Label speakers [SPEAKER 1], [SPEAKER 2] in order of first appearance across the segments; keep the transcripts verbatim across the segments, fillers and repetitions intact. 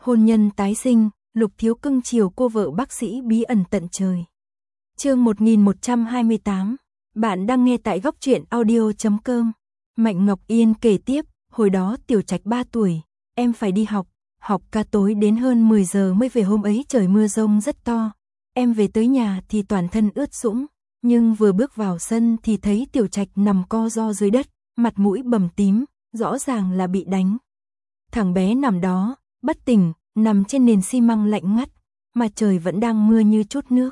[SPEAKER 1] Hôn nhân tái sinh, Lục Thiếu cưng chiều cô vợ bác sĩ bí ẩn tận trời. Chương một nghìn một trăm hai mươi tám. Bạn đang nghe tại góc truyện audio chấm com. Mạnh Ngọc Yên kể tiếp, hồi đó Tiểu Trạch ba tuổi, em phải đi học, học ca tối đến hơn mười giờ mới về. Hôm ấy trời mưa rông rất to, em về tới nhà thì toàn thân ướt sũng, nhưng vừa bước vào sân thì thấy Tiểu Trạch nằm co ro dưới đất, mặt mũi bầm tím, rõ ràng là bị đánh. Thằng bé nằm đó, bất tỉnh, nằm trên nền xi măng lạnh ngắt, mà trời vẫn đang mưa như chút nước.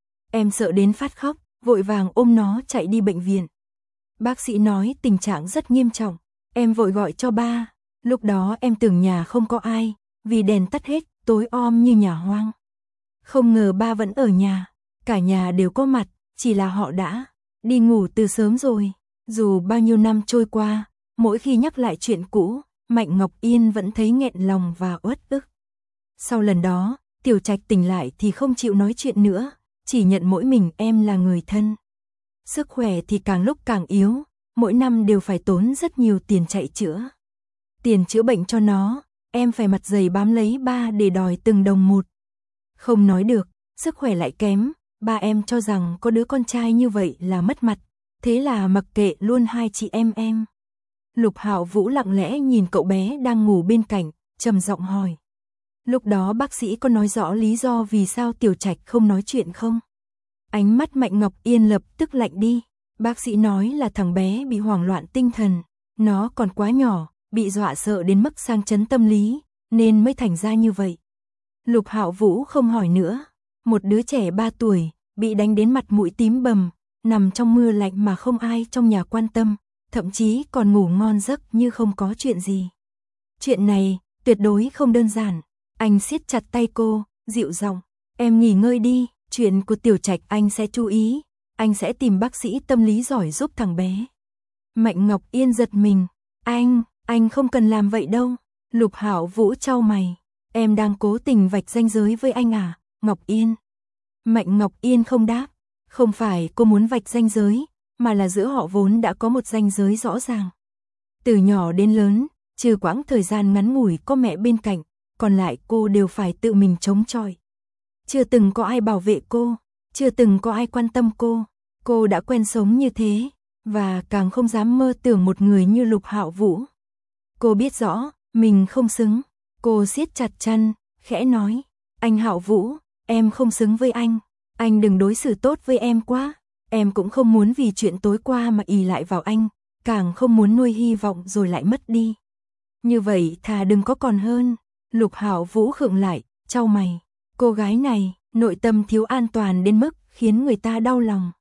[SPEAKER 1] Em sợ đến phát khóc, vội vàng ôm nó chạy đi bệnh viện. Bác sĩ nói tình trạng rất nghiêm trọng, em vội gọi cho ba. Lúc đó em tưởng nhà không có ai, vì đèn tắt hết, tối om như nhà hoang. Không ngờ ba vẫn ở nhà, cả nhà đều có mặt, chỉ là họ đã đi ngủ từ sớm rồi. Dù bao nhiêu năm trôi qua, mỗi khi nhắc lại chuyện cũ, Mạnh Ngọc Yên vẫn thấy nghẹn lòng và uất ức. Sau lần đó, Tiểu Trạch tỉnh lại thì không chịu nói chuyện nữa, chỉ nhận mỗi mình em là người thân. Sức khỏe thì càng lúc càng yếu, mỗi năm đều phải tốn rất nhiều tiền chạy chữa. Tiền chữa bệnh cho nó, em phải mặt dày bám lấy ba để đòi từng đồng một. Không nói được, sức khỏe lại kém, ba em cho rằng có đứa con trai như vậy là mất mặt, thế là mặc kệ luôn hai chị em em. Lục Hạo Vũ lặng lẽ nhìn cậu bé đang ngủ bên cạnh, trầm giọng hỏi. Lúc đó bác sĩ có nói rõ lý do vì sao Tiểu Trạch không nói chuyện không? Ánh mắt Mạnh Ngọc Yên lập tức lạnh đi. Bác sĩ nói là thằng bé bị hoảng loạn tinh thần, nó còn quá nhỏ, bị dọa sợ đến mức sang chấn tâm lý, nên mới thành ra như vậy. Lục Hạo Vũ không hỏi nữa. Một đứa trẻ ba tuổi, bị đánh đến mặt mũi tím bầm, nằm trong mưa lạnh mà không ai trong nhà quan tâm, thậm chí còn ngủ ngon giấc như không có chuyện gì. Chuyện này, tuyệt đối không đơn giản. Anh siết chặt tay cô, dịu giọng, em nghỉ ngơi đi, chuyện của Tiểu Trạch anh sẽ chú ý, anh sẽ tìm bác sĩ tâm lý giỏi giúp thằng bé. Mạnh Ngọc Yên giật mình, anh, anh không cần làm vậy đâu. Lục Hạo Vũ chau mày, em đang cố tình vạch ranh giới với anh à, Ngọc Yên. Mạnh Ngọc Yên không đáp, không phải cô muốn vạch ranh giới, mà là giữa họ vốn đã có một ranh giới rõ ràng. Từ nhỏ đến lớn, trừ quãng thời gian ngắn ngủi có mẹ bên cạnh, còn lại cô đều phải tự mình chống chọi. Chưa từng có ai bảo vệ cô, chưa từng có ai quan tâm cô, cô đã quen sống như thế, và càng không dám mơ tưởng một người như Lục Hạo Vũ. Cô biết rõ, mình không xứng, cô siết chặt chân, khẽ nói, anh Hạo Vũ, em không xứng với anh, anh đừng đối xử tốt với em quá, em cũng không muốn vì chuyện tối qua mà ỷ lại vào anh, càng không muốn nuôi hy vọng rồi lại mất đi. Như vậy thà đừng có còn hơn. Lục Hạo Vũ khựng lại, chau mày. Cô gái này, nội tâm thiếu an toàn đến mức khiến người ta đau lòng.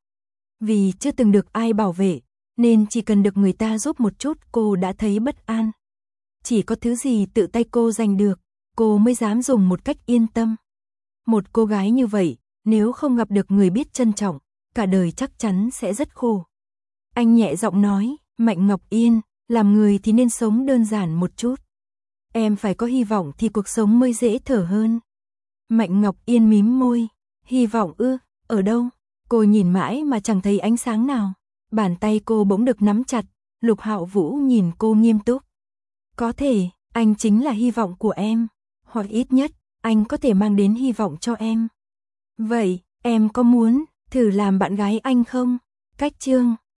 [SPEAKER 1] Vì chưa từng được ai bảo vệ, nên chỉ cần được người ta giúp một chút cô đã thấy bất an. Chỉ có thứ gì tự tay cô giành được, cô mới dám dùng một cách yên tâm. Một cô gái như vậy, nếu không gặp được người biết trân trọng, cả đời chắc chắn sẽ rất khổ. Anh nhẹ giọng nói, Mạnh Ngọc Yên, làm người thì nên sống đơn giản một chút. Em phải có hy vọng thì cuộc sống mới dễ thở hơn. Mạnh Ngọc Yên mím môi, hy vọng ư, ở đâu? Cô nhìn mãi mà chẳng thấy ánh sáng nào. Bàn tay cô bỗng được nắm chặt, Lục Hạo Vũ nhìn cô nghiêm túc. Có thể, anh chính là hy vọng của em, hoặc ít nhất, anh có thể mang đến hy vọng cho em. Vậy, em có muốn thử làm bạn gái anh không? Cách chương